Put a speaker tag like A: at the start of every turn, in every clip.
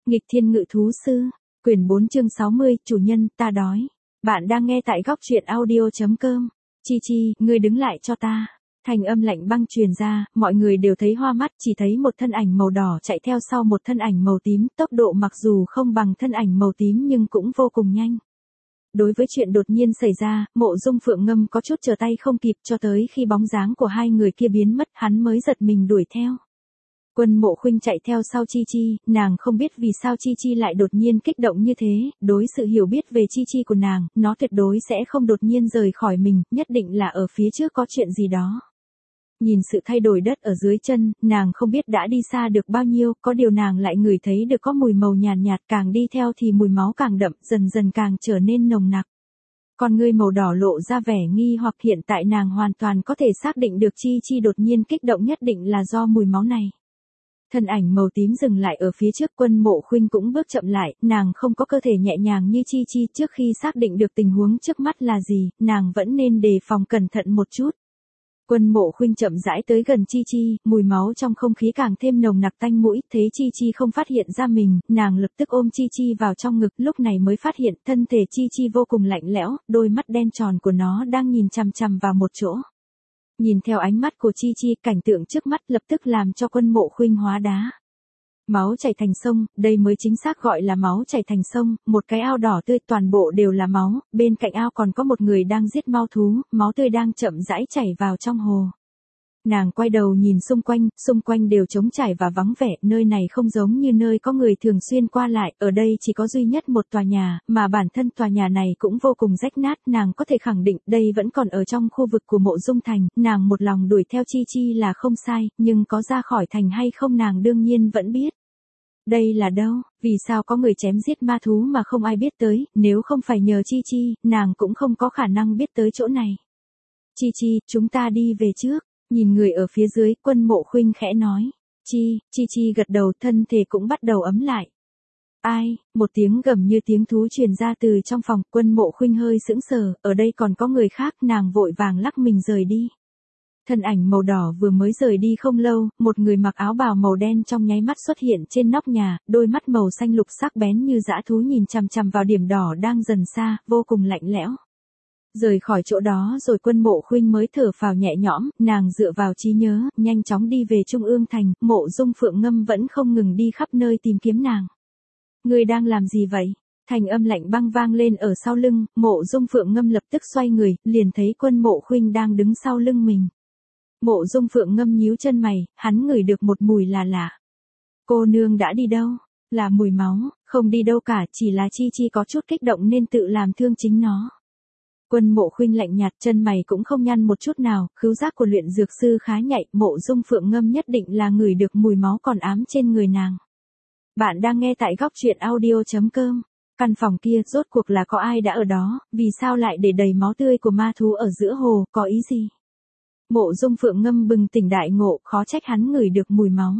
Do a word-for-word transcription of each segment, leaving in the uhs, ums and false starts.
A: Nghịch thiên ngự thú sư, quyển bốn chương sáu mươi, chủ nhân, ta đói. Bạn đang nghe tại góc truyện audio.com. Chi Chi, ngươi đứng lại cho ta. Thành âm lạnh băng truyền ra, mọi người đều thấy hoa mắt, chỉ thấy một thân ảnh màu đỏ chạy theo sau một thân ảnh màu tím, tốc độ mặc dù không bằng thân ảnh màu tím nhưng cũng vô cùng nhanh. Đối với chuyện đột nhiên xảy ra, Mộ Dung Phượng Ngâm có chút trở tay không kịp, cho tới khi bóng dáng của hai người kia biến mất hắn mới giật mình đuổi theo. Quân Mộ Khuynh chạy theo sau Chi Chi, nàng không biết vì sao Chi Chi lại đột nhiên kích động như thế, đối sự hiểu biết về Chi Chi của nàng, nó tuyệt đối sẽ không đột nhiên rời khỏi mình, nhất định là ở phía trước có chuyện gì đó. Nhìn sự thay đổi đất ở dưới chân, nàng không biết đã đi xa được bao nhiêu, có điều nàng lại ngửi thấy được có mùi màu nhàn nhạt, nhạt, càng đi theo thì mùi máu càng đậm, dần dần càng trở nên nồng nặc. Con ngươi màu đỏ lộ ra vẻ nghi hoặc, hiện tại nàng hoàn toàn có thể xác định được Chi Chi đột nhiên kích động nhất định là do mùi máu này. Thân ảnh màu tím dừng lại ở phía trước, Quân Mộ Khuynh cũng bước chậm lại, nàng không có cơ thể nhẹ nhàng như Chi Chi, trước khi xác định được tình huống trước mắt là gì, nàng vẫn nên đề phòng cẩn thận một chút. Quân Mộ Khuynh chậm rãi tới gần Chi Chi, mùi máu trong không khí càng thêm nồng nặc tanh mũi, thấy Chi Chi không phát hiện ra mình, nàng lập tức ôm Chi Chi vào trong ngực, lúc này mới phát hiện thân thể Chi Chi vô cùng lạnh lẽo, đôi mắt đen tròn của nó đang nhìn chằm chằm vào một chỗ. Nhìn theo ánh mắt của Chi Chi, cảnh tượng trước mắt lập tức làm cho Quân Mộ Khuynh hóa đá. Máu chảy thành sông, đây mới chính xác gọi là máu chảy thành sông, một cái ao đỏ tươi toàn bộ đều là máu, bên cạnh ao còn có một người đang giết mau thú, máu tươi đang chậm rãi chảy vào trong hồ. Nàng quay đầu nhìn xung quanh, xung quanh đều trống trải và vắng vẻ, nơi này không giống như nơi có người thường xuyên qua lại, ở đây chỉ có duy nhất một tòa nhà, mà bản thân tòa nhà này cũng vô cùng rách nát, nàng có thể khẳng định đây vẫn còn ở trong khu vực của Mộ Dung Thành, nàng một lòng đuổi theo Chi Chi là không sai, nhưng có ra khỏi thành hay không nàng đương nhiên vẫn biết. Đây là đâu, vì sao có người chém giết ma thú mà không ai biết tới, nếu không phải nhờ Chi Chi, nàng cũng không có khả năng biết tới chỗ này. Chi Chi, chúng ta đi về trước. Nhìn người ở phía dưới, Quân Mộ Khuynh khẽ nói. Chi, Chi Chi gật đầu, thân thể cũng bắt đầu ấm lại. Ai, một tiếng gầm như tiếng thú truyền ra từ trong phòng, Quân Mộ Khuynh hơi sững sờ, ở đây còn có người khác, nàng vội vàng lắc mình rời đi. Thân ảnh màu đỏ vừa mới rời đi không lâu, một người mặc áo bào màu đen trong nháy mắt xuất hiện trên nóc nhà, đôi mắt màu xanh lục sắc bén như dã thú nhìn chằm chằm vào điểm đỏ đang dần xa, vô cùng lạnh lẽo. Rời khỏi chỗ đó rồi Quân Mộ Khuynh mới thở phào nhẹ nhõm, nàng dựa vào trí nhớ, nhanh chóng đi về Trung Ương Thành, Mộ Dung Phượng Ngâm vẫn không ngừng đi khắp nơi tìm kiếm nàng. Ngươi đang làm gì vậy? Thành âm lạnh băng vang lên ở sau lưng, Mộ Dung Phượng Ngâm lập tức xoay người, liền thấy Quân Mộ Khuynh đang đứng sau lưng mình. Mộ Dung Phượng Ngâm nhíu chân mày, hắn ngửi được một mùi là lạ. Cô nương đã đi đâu? Là mùi máu, không đi đâu cả, chỉ là Chi Chi có chút kích động nên tự làm thương chính nó. Quân Mộ Khuynh lạnh nhạt, chân mày cũng không nhăn một chút nào, khứu giác của luyện dược sư khá nhạy, Mộ Dung Phượng Ngâm nhất định là ngửi được mùi máu còn ám trên người nàng. Bạn đang nghe tại góc truyện audio.com. Căn phòng kia rốt cuộc là có ai đã ở đó, vì sao lại để đầy máu tươi của ma thú ở giữa hồ, có ý gì? Mộ Dung Phượng Ngâm bừng tỉnh đại ngộ, khó trách hắn ngửi được mùi máu.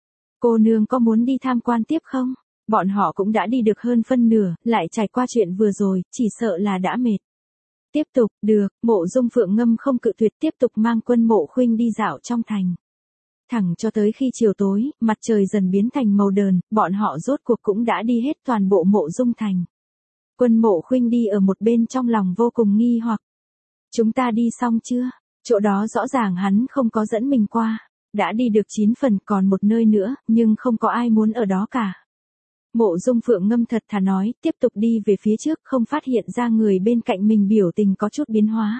A: Cô nương có muốn đi tham quan tiếp không? Bọn họ cũng đã đi được hơn phân nửa, lại trải qua chuyện vừa rồi, chỉ sợ là đã mệt. Tiếp tục, được, Mộ Dung Phượng Ngâm không cự tuyệt, tiếp tục mang Quân Mộ Khuynh đi dạo trong thành. Thẳng cho tới khi chiều tối, mặt trời dần biến thành màu đờn, bọn họ rốt cuộc cũng đã đi hết toàn bộ Mộ Dung Thành. Quân Mộ Khuynh đi ở một bên trong lòng vô cùng nghi hoặc. Chúng ta đi xong chưa? Chỗ đó rõ ràng hắn không có dẫn mình qua. Đã đi được chín phần, còn một nơi nữa, nhưng không có ai muốn ở đó cả. Mộ Dung Phượng Ngâm thật thà nói, tiếp tục đi về phía trước, không phát hiện ra người bên cạnh mình biểu tình có chút biến hóa.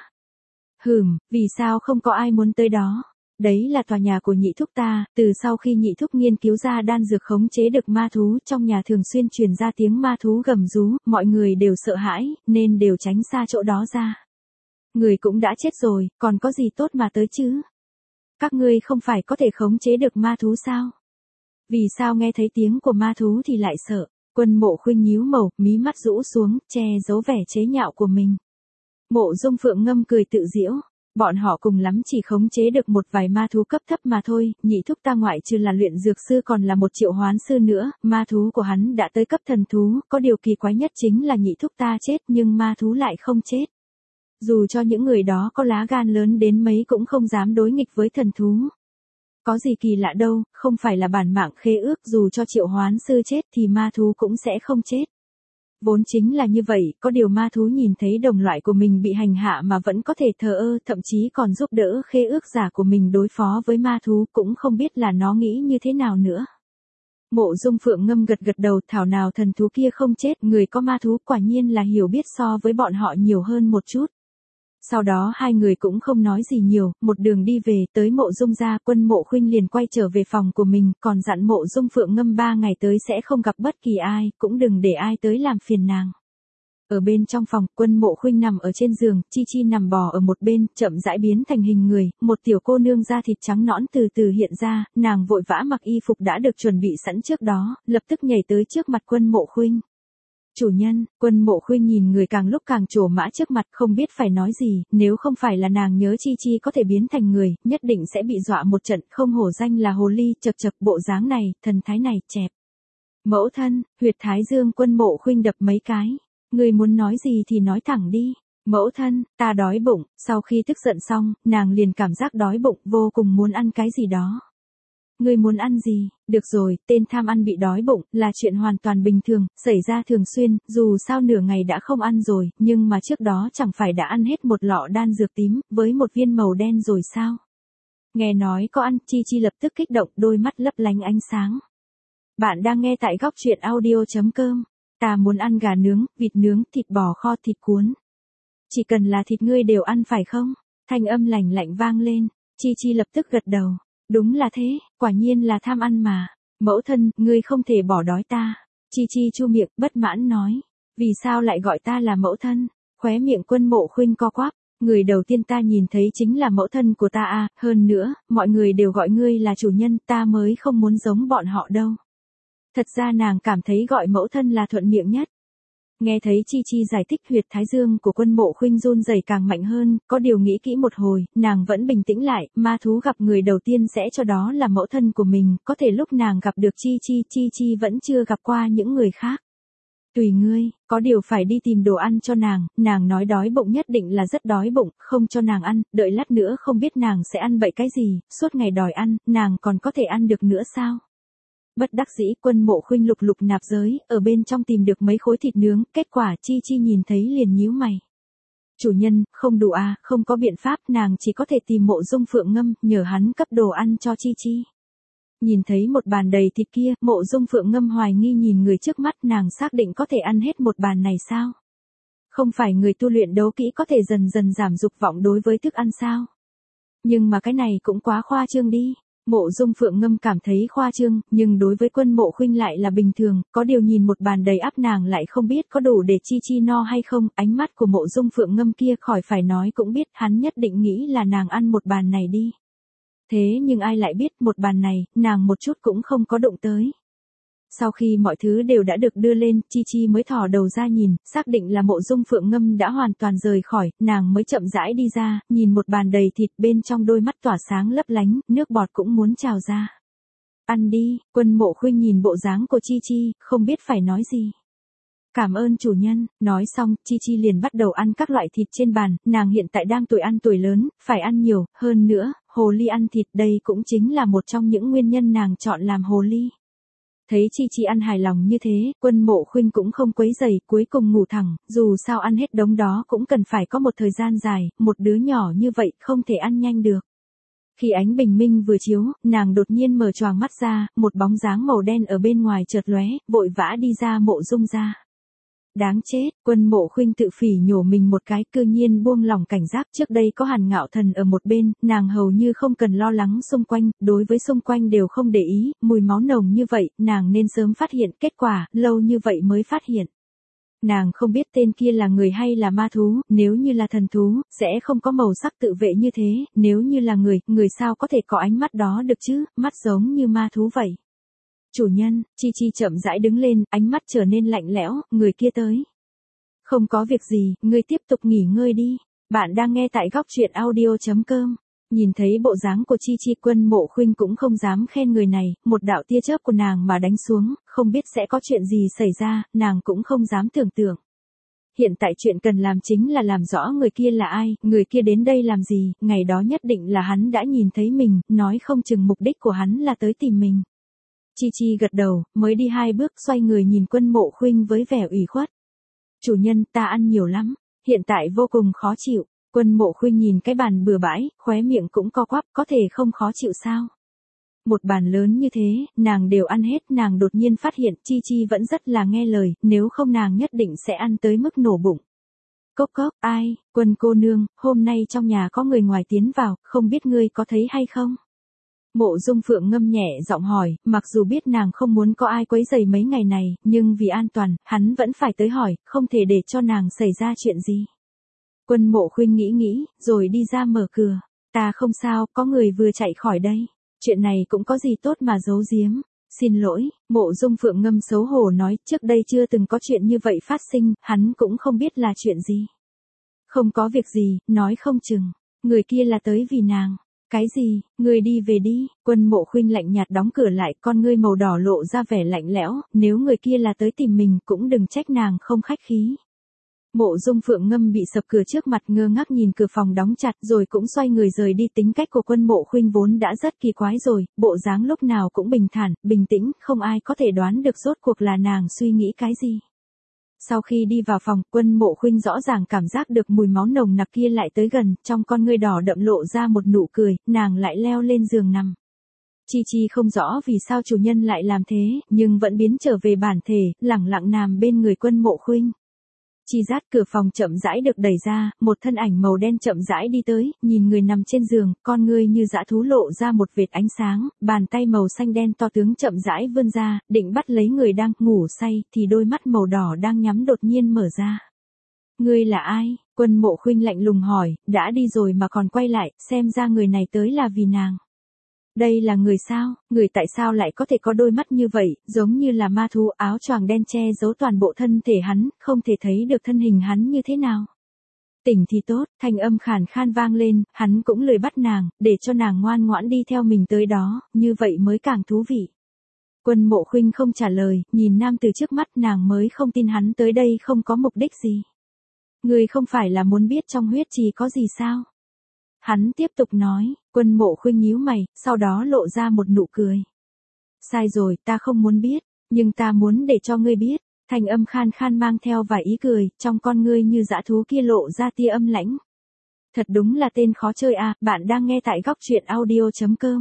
A: Hừm, vì sao không có ai muốn tới đó? Đấy là tòa nhà của nhị thúc ta, từ sau khi nhị thúc nghiên cứu ra đan dược khống chế được ma thú, trong nhà thường xuyên truyền ra tiếng ma thú gầm rú, mọi người đều sợ hãi, nên đều tránh xa chỗ đó ra. Người cũng đã chết rồi, còn có gì tốt mà tới chứ? Các ngươi không phải có thể khống chế được ma thú sao? Vì sao nghe thấy tiếng của ma thú thì lại sợ? Quân Mộ Khuynh nhíu màu, mí mắt rũ xuống, che giấu vẻ chế nhạo của mình. Mộ Dung Phượng Ngâm cười tự giễu. Bọn họ cùng lắm chỉ khống chế được một vài ma thú cấp thấp mà thôi, nhị thúc ta ngoại trừ là luyện dược sư còn là một triệu hoán sư nữa, ma thú của hắn đã tới cấp thần thú, có điều kỳ quái nhất chính là nhị thúc ta chết nhưng ma thú lại không chết. Dù cho những người đó có lá gan lớn đến mấy cũng không dám đối nghịch với thần thú. Có gì kỳ lạ đâu, không phải là bản mạng khế ước, dù cho triệu hoán sư chết thì ma thú cũng sẽ không chết. Vốn chính là như vậy, có điều ma thú nhìn thấy đồng loại của mình bị hành hạ mà vẫn có thể thờ ơ, thậm chí còn giúp đỡ khế ước giả của mình đối phó với ma thú, cũng không biết là nó nghĩ như thế nào nữa. Mộ Dung Phượng Ngâm gật gật đầu, thảo nào thần thú kia không chết, người có ma thú quả nhiên là hiểu biết so với bọn họ nhiều hơn một chút. Sau đó hai người cũng không nói gì nhiều, một đường đi về, tới Mộ Dung gia, Quân Mộ Khuynh liền quay trở về phòng của mình, còn dặn Mộ Dung Phượng Ngâm ba ngày tới sẽ không gặp bất kỳ ai, cũng đừng để ai tới làm phiền nàng. Ở bên trong phòng, Quân Mộ Khuynh nằm ở trên giường, Chi Chi nằm bò ở một bên, chậm rãi biến thành hình người, một tiểu cô nương da thịt trắng nõn từ từ hiện ra, nàng vội vã mặc y phục đã được chuẩn bị sẵn trước đó, lập tức nhảy tới trước mặt Quân Mộ Khuynh. Chủ nhân, Quân Mộ Khuynh nhìn người càng lúc càng trổ mã trước mặt, không biết phải nói gì, nếu không phải là nàng nhớ Chi Chi có thể biến thành người, nhất định sẽ bị dọa một trận, không hổ danh là hồ ly, chật chật bộ dáng này, thần thái này, chẹp. Mẫu thân, huyệt thái dương Quân Mộ Khuynh đập mấy cái. Người muốn nói gì thì nói thẳng đi. Mẫu thân, ta đói bụng, sau khi tức giận xong, nàng liền cảm giác đói bụng, vô cùng muốn ăn cái gì đó. Ngươi muốn ăn gì? Được rồi, tên tham ăn bị đói bụng, là chuyện hoàn toàn bình thường, xảy ra thường xuyên, dù sao nửa ngày đã không ăn rồi, nhưng mà trước đó chẳng phải đã ăn hết một lọ đan dược tím, với một viên màu đen rồi sao? Nghe nói có ăn, Chi Chi lập tức kích động, đôi mắt lấp lánh ánh sáng. Bạn đang nghe tại góc truyện audio chấm com. Ta muốn ăn gà nướng, vịt nướng, thịt bò kho, thịt cuốn. Chỉ cần là thịt ngươi đều ăn phải không? Thanh âm lạnh lạnh vang lên, Chi Chi lập tức gật đầu. Đúng là thế, quả nhiên là tham ăn mà. Mẫu thân, ngươi không thể bỏ đói ta. Chi Chi chu miệng, bất mãn nói. Vì sao lại gọi ta là mẫu thân? Khóe miệng Quân Mộ Khuynh co quắp. Người đầu tiên ta nhìn thấy chính là mẫu thân của ta à, hơn nữa, mọi người đều gọi ngươi là chủ nhân, ta mới không muốn giống bọn họ đâu. Thật ra nàng cảm thấy gọi mẫu thân là thuận miệng nhất. Nghe thấy Chi Chi giải thích, huyệt thái dương của Quân Mộ Khuynh run rẩy càng mạnh hơn, có điều nghĩ kỹ một hồi, nàng vẫn bình tĩnh lại, ma thú gặp người đầu tiên sẽ cho đó là mẫu thân của mình, có thể lúc nàng gặp được Chi Chi, Chi Chi vẫn chưa gặp qua những người khác. Tùy ngươi, có điều phải đi tìm đồ ăn cho nàng, nàng nói đói bụng nhất định là rất đói bụng, không cho nàng ăn, đợi lát nữa không biết nàng sẽ ăn bậy cái gì, suốt ngày đòi ăn, nàng còn có thể ăn được nữa sao? Bất đắc dĩ, Quân Mộ Khuynh lục lục nạp giới, ở bên trong tìm được mấy khối thịt nướng, kết quả Chi Chi nhìn thấy liền nhíu mày. Chủ nhân, không đủ à, không có biện pháp, nàng chỉ có thể tìm Mộ Dung Phượng Ngâm, nhờ hắn cấp đồ ăn cho Chi Chi. Nhìn thấy một bàn đầy thịt kia, Mộ Dung Phượng Ngâm hoài nghi nhìn người trước mắt, nàng xác định có thể ăn hết một bàn này sao? Không phải người tu luyện đấu kỹ có thể dần dần giảm dục vọng đối với thức ăn sao? Nhưng mà cái này cũng quá khoa trương đi. Mộ Dung Phượng Ngâm cảm thấy khoa trương, nhưng đối với Quân Mộ Khuynh lại là bình thường, có điều nhìn một bàn đầy ắp nàng lại không biết có đủ để Chi Chi no hay không, ánh mắt của Mộ Dung Phượng Ngâm kia khỏi phải nói cũng biết hắn nhất định nghĩ là nàng ăn một bàn này đi. Thế nhưng ai lại biết một bàn này, nàng một chút cũng không có đụng tới. Sau khi mọi thứ đều đã được đưa lên, Chi Chi mới thò đầu ra nhìn, xác định là Mộ Dung Phượng Ngâm đã hoàn toàn rời khỏi, nàng mới chậm rãi đi ra, nhìn một bàn đầy thịt, bên trong đôi mắt tỏa sáng lấp lánh, nước bọt cũng muốn trào ra. Ăn đi, Quân Mộ Khuynh nhìn bộ dáng của Chi Chi, không biết phải nói gì. Cảm ơn chủ nhân, nói xong, Chi Chi liền bắt đầu ăn các loại thịt trên bàn, nàng hiện tại đang tuổi ăn tuổi lớn, phải ăn nhiều, hơn nữa, hồ ly ăn thịt đây cũng chính là một trong những nguyên nhân nàng chọn làm hồ ly. Thấy Chi Chi ăn hài lòng như thế, Quân Mộ Khuynh cũng không quấy rầy, cuối cùng ngủ thẳng, dù sao ăn hết đống đó cũng cần phải có một thời gian dài, một đứa nhỏ như vậy không thể ăn nhanh được. Khi ánh bình minh vừa chiếu, nàng đột nhiên mở choàng mắt ra, một bóng dáng màu đen ở bên ngoài chợt lóe, vội vã đi ra Mộ Dung gia. Đáng chết, Quân Mộ Khuynh tự phỉ nhổ mình một cái, cư nhiên buông lỏng cảnh giác, trước đây có Hàn Ngạo Thần ở một bên, nàng hầu như không cần lo lắng xung quanh, đối với xung quanh đều không để ý, mùi máu nồng như vậy, nàng nên sớm phát hiện, kết quả, lâu như vậy mới phát hiện. Nàng không biết tên kia là người hay là ma thú, nếu như là thần thú, sẽ không có màu sắc tự vệ như thế, nếu như là người, người sao có thể có ánh mắt đó được chứ, mắt giống như ma thú vậy. Chủ nhân, Chi Chi chậm rãi đứng lên, ánh mắt trở nên lạnh lẽo, người kia tới. Không có việc gì, ngươi tiếp tục nghỉ ngơi đi. Bạn đang nghe tại góc truyện audio chấm com. Nhìn thấy bộ dáng của Chi Chi, Quân Mộ Khuynh cũng không dám khen người này, một đạo tia chớp của nàng mà đánh xuống, không biết sẽ có chuyện gì xảy ra, nàng cũng không dám tưởng tượng. Hiện tại chuyện cần làm chính là làm rõ người kia là ai, người kia đến đây làm gì, ngày đó nhất định là hắn đã nhìn thấy mình, nói không chừng mục đích của hắn là tới tìm mình. Chi Chi gật đầu, mới đi hai bước xoay người nhìn Quân Mộ Khuynh với vẻ ủy khuất. Chủ nhân, ta ăn nhiều lắm, hiện tại vô cùng khó chịu. Quân Mộ Khuynh nhìn cái bàn bừa bãi, khóe miệng cũng co quắp, có thể không khó chịu sao? Một bàn lớn như thế, nàng đều ăn hết, nàng đột nhiên phát hiện Chi Chi vẫn rất là nghe lời, nếu không nàng nhất định sẽ ăn tới mức nổ bụng. Cốc cốc, ai, Quân cô nương, hôm nay trong nhà có người ngoài tiến vào, không biết ngươi có thấy hay không? Mộ Dung Phượng ngâm nhẹ giọng hỏi, mặc dù biết nàng không muốn có ai quấy rầy mấy ngày này, nhưng vì an toàn, hắn vẫn phải tới hỏi, không thể để cho nàng xảy ra chuyện gì. Quân Mộ Khuynh nghĩ nghĩ, rồi đi ra mở cửa. Ta không sao, có người vừa chạy khỏi đây. Chuyện này cũng có gì tốt mà giấu giếm. Xin lỗi, Mộ Dung Phượng ngâm xấu hổ nói, trước đây chưa từng có chuyện như vậy phát sinh, hắn cũng không biết là chuyện gì. Không có việc gì, nói không chừng, người kia là tới vì nàng. Cái gì, ngươi đi về đi. Quân Mộ Khuynh lạnh nhạt đóng cửa lại, con ngươi màu đỏ lộ ra vẻ lạnh lẽo, nếu người kia là tới tìm mình cũng đừng trách nàng không khách khí. Mộ Dung Phượng ngâm bị sập cửa trước mặt ngơ ngác nhìn cửa phòng đóng chặt rồi cũng xoay người rời đi. Tính cách của Quân Mộ Khuynh vốn đã rất kỳ quái rồi, bộ dáng lúc nào cũng bình thản, bình tĩnh, không ai có thể đoán được rốt cuộc là nàng suy nghĩ cái gì. Sau khi đi vào phòng, Quân Mộ Khuynh rõ ràng cảm giác được mùi máu nồng nặc kia lại tới gần, trong con ngươi đỏ đậm lộ ra một nụ cười, nàng lại leo lên giường nằm. Chi Chi không rõ vì sao chủ nhân lại làm thế, nhưng vẫn biến trở về bản thể, lẳng lặng nằm bên người Quân Mộ Khuynh. Chi rát, cửa phòng chậm rãi được đẩy ra, một thân ảnh màu đen chậm rãi đi tới, nhìn người nằm trên giường, con ngươi như dã thú lộ ra một vệt ánh sáng, bàn tay màu xanh đen to tướng chậm rãi vươn ra, định bắt lấy người đang ngủ say, thì đôi mắt màu đỏ đang nhắm đột nhiên mở ra. Ngươi là ai? Quân Mộ Khuynh lạnh lùng hỏi, đã đi rồi mà còn quay lại, xem ra người này tới là vì nàng. Đây là người sao, người tại sao lại có thể có đôi mắt như vậy, giống như là ma thú, áo choàng đen che giấu toàn bộ thân thể hắn, không thể thấy được thân hình hắn như thế nào. Tỉnh thì tốt, thanh âm khàn khan vang lên, hắn cũng lười bắt nàng, để cho nàng ngoan ngoãn đi theo mình tới đó, như vậy mới càng thú vị. Quân Mộ Khuynh không trả lời, nhìn nam từ trước mắt, nàng mới không tin hắn tới đây không có mục đích gì. Người không phải là muốn biết trong huyết trì có gì sao? Hắn tiếp tục nói. Quân Mộ Khuynh nhíu mày, sau đó lộ ra một nụ cười. Sai rồi, ta không muốn biết, nhưng ta muốn để cho ngươi biết. Thanh âm khan khan mang theo vài ý cười, trong con ngươi như dã thú kia lộ ra tia âm lãnh. Thật đúng là tên khó chơi à, bạn đang nghe tại góc truyện audio chấm com.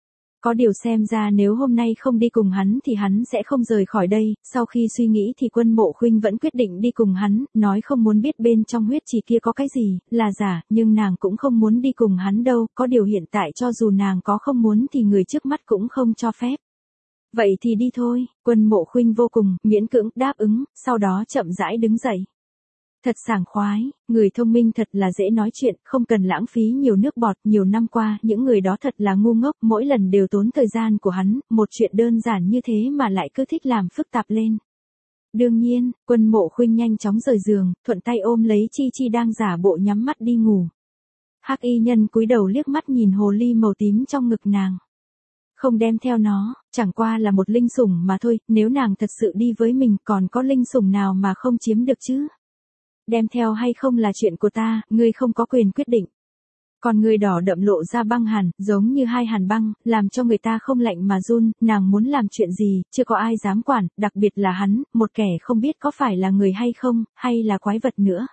A: Có điều xem ra nếu hôm nay không đi cùng hắn thì hắn sẽ không rời khỏi đây, sau khi suy nghĩ thì Quân Mộ Khuynh vẫn quyết định đi cùng hắn, nói không muốn biết bên trong huyết trì kia có cái gì, là giả, nhưng nàng cũng không muốn đi cùng hắn đâu, có điều hiện tại cho dù nàng có không muốn thì người trước mắt cũng không cho phép. Vậy thì đi thôi, Quân Mộ Khuynh vô cùng miễn cưỡng đáp ứng, sau đó chậm rãi đứng dậy. Thật sảng khoái, người thông minh thật là dễ nói chuyện, không cần lãng phí nhiều nước bọt, nhiều năm qua, những người đó thật là ngu ngốc, mỗi lần đều tốn thời gian của hắn, một chuyện đơn giản như thế mà lại cứ thích làm phức tạp lên. Đương nhiên, Quân Mộ Khuynh nhanh chóng rời giường, thuận tay ôm lấy Chi Chi đang giả bộ nhắm mắt đi ngủ. Hắc y nhân cúi đầu liếc mắt nhìn hồ ly màu tím trong ngực nàng. Không đem theo nó, chẳng qua là một linh sủng mà thôi, nếu nàng thật sự đi với mình còn có linh sủng nào mà không chiếm được chứ? Đem theo hay không là chuyện của ta, ngươi không có quyền quyết định. Còn người đỏ đậm lộ ra băng hàn, giống như hai hàn băng, làm cho người ta không lạnh mà run, nàng muốn làm chuyện gì, chưa có ai dám quản, đặc biệt là hắn, một kẻ không biết có phải là người hay không, hay là quái vật nữa.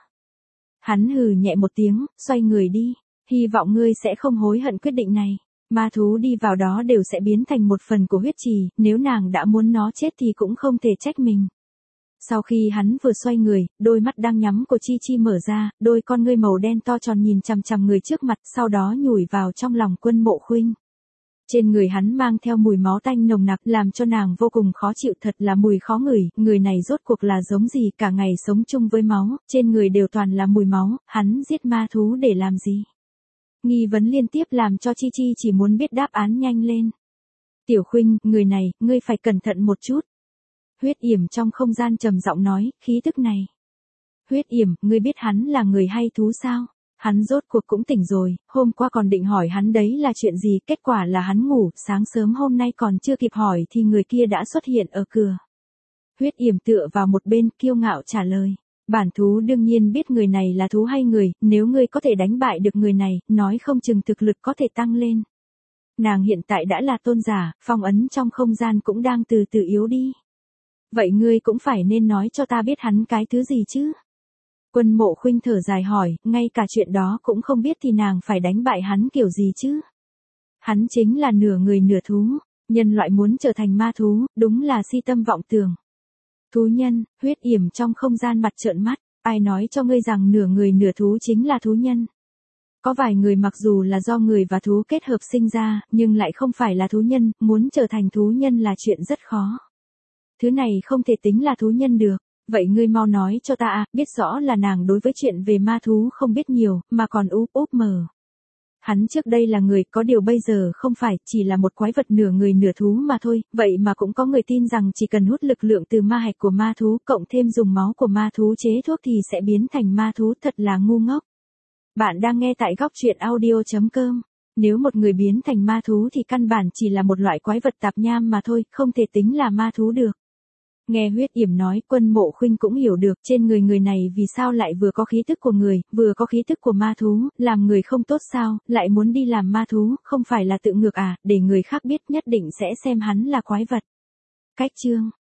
A: Hắn hừ nhẹ một tiếng, xoay người đi, hy vọng ngươi sẽ không hối hận quyết định này. Ma thú đi vào đó đều sẽ biến thành một phần của huyết trì, nếu nàng đã muốn nó chết thì cũng không thể trách mình. Sau khi hắn vừa xoay người, đôi mắt đang nhắm của Chi Chi mở ra, đôi con ngươi màu đen to tròn nhìn chằm chằm người trước mặt, sau đó nhủi vào trong lòng Quân Mộ Khuynh. Trên người hắn mang theo mùi máu tanh nồng nặc, làm cho nàng vô cùng khó chịu, thật là mùi khó ngửi, người này rốt cuộc là giống gì, cả ngày sống chung với máu, trên người đều toàn là mùi máu, hắn giết ma thú để làm gì? Nghi vấn liên tiếp làm cho Chi Chi chỉ muốn biết đáp án nhanh lên. Tiểu Khuynh, người này, ngươi phải cẩn thận một chút. Huyết Yểm trong không gian trầm giọng nói, khí tức này. Huyết Yểm, ngươi biết hắn là người hay thú sao? Hắn rốt cuộc cũng tỉnh rồi, hôm qua còn định hỏi hắn đấy là chuyện gì, kết quả là hắn ngủ, sáng sớm hôm nay còn chưa kịp hỏi thì người kia đã xuất hiện ở cửa. Huyết Yểm tựa vào một bên, kiêu ngạo trả lời. Bản thú đương nhiên biết người này là thú hay người, nếu ngươi có thể đánh bại được người này, nói không chừng thực lực có thể tăng lên. Nàng hiện tại đã là tôn giả, phong ấn trong không gian cũng đang từ từ yếu đi. Vậy ngươi cũng phải nên nói cho ta biết hắn cái thứ gì chứ? Quân Mộ Khuynh thở dài hỏi, ngay cả chuyện đó cũng không biết thì nàng phải đánh bại hắn kiểu gì chứ? Hắn chính là nửa người nửa thú, nhân loại muốn trở thành ma thú, đúng là si tâm vọng tưởng. Thú nhân, Huyết Yểm trong không gian mặt trợn mắt, ai nói cho ngươi rằng nửa người nửa thú chính là thú nhân? Có vài người mặc dù là do người và thú kết hợp sinh ra, nhưng lại không phải là thú nhân, muốn trở thành thú nhân là chuyện rất khó. Thứ này không thể tính là thú nhân được. Vậy ngươi mau nói cho ta à, biết rõ là nàng đối với chuyện về ma thú không biết nhiều, mà còn úp úp mờ. Hắn trước đây là người, có điều bây giờ không phải, chỉ là một quái vật nửa người nửa thú mà thôi, vậy mà cũng có người tin rằng chỉ cần hút lực lượng từ ma hạch của ma thú, cộng thêm dùng máu của ma thú chế thuốc thì sẽ biến thành ma thú, thật là ngu ngốc. Bạn đang nghe tại góc truyện audio chấm com. Nếu một người biến thành ma thú thì căn bản chỉ là một loại quái vật tạp nham mà thôi, không thể tính là ma thú được. Nghe Huyết Yểm nói, Quân Mộ Khuynh cũng hiểu được trên người người này vì sao lại vừa có khí tức của người, vừa có khí tức của ma thú, làm người không tốt sao, lại muốn đi làm ma thú, không phải là tự ngược à, để người khác biết nhất định sẽ xem hắn là quái vật. Cách chương